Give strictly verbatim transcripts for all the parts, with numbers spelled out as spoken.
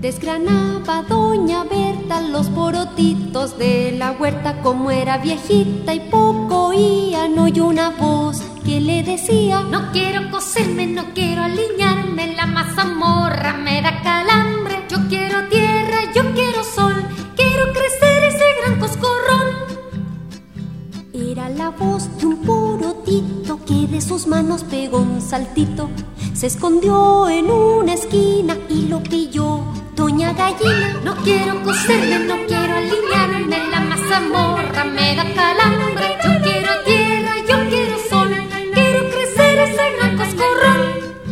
Desgranaba doña Berta los porotitos de la huerta. Como era viejita y poco oía, no oyó una voz que le decía: no quiero coserme, no quiero alinearme, la mazamorra me da calambre. Yo quiero tierra, yo quiero sol, quiero crecer ese gran coscorrón. Era la voz de un porotito que de sus manos pegó un saltito. Se escondió en una esquina y lo pilló doña Gallina. No quiero coserme, no quiero alinearme, la mazamorra me da calambre. Yo quiero tierra, yo quiero sol, quiero crecer ese gran coscorrón.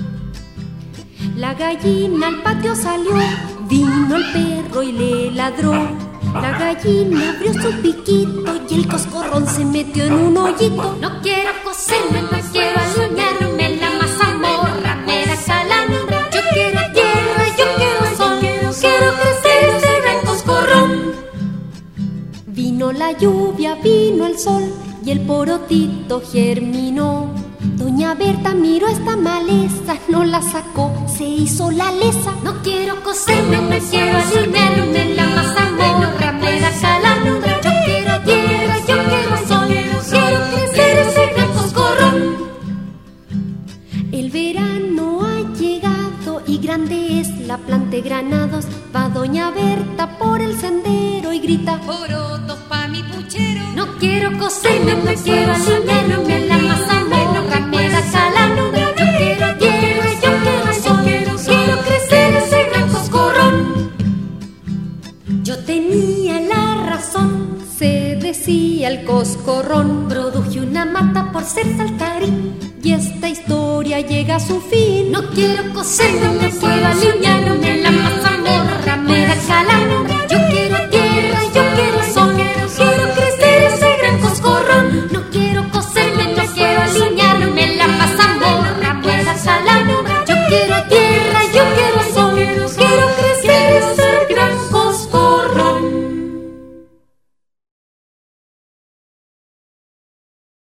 La gallina al patio salió, vino el perro y le ladró. La gallina abrió su piquito y el coscorrón se metió en un hoyito. No quiero coserme, no quiero alinearme, la mazamorra me da calambre. Yo quiero tierra, yo quiero sol, quiero crecer ese gran coscorrón. Vino la lluvia, vino el sol y el porotito germinó. Doña Berta miró esta maleza, no la sacó, se hizo la lesa. No quiero coserme, no quiero alinearme, la mazamorra me da calambre. Yo quiero tierra, yo quiero sol, quiero crecer ese gran coscorrón. El verano ha llegado y grande es la planta de granados. Va doña Berta por el sendero y grita: porotos pa' mi puchero. No quiero coserme, no quiero alinearme, la mazamorra me da calambre. Yo quiero tierra, yo quiero sol, quiero crecer ese gran coscorrón. Yo tenía la razón, se decía el coscorrón. Produje una mata por ser saltarín y esta historia llega a su fin. No quiero coserme, no quiero alinearme, la mazamorra me da calambre.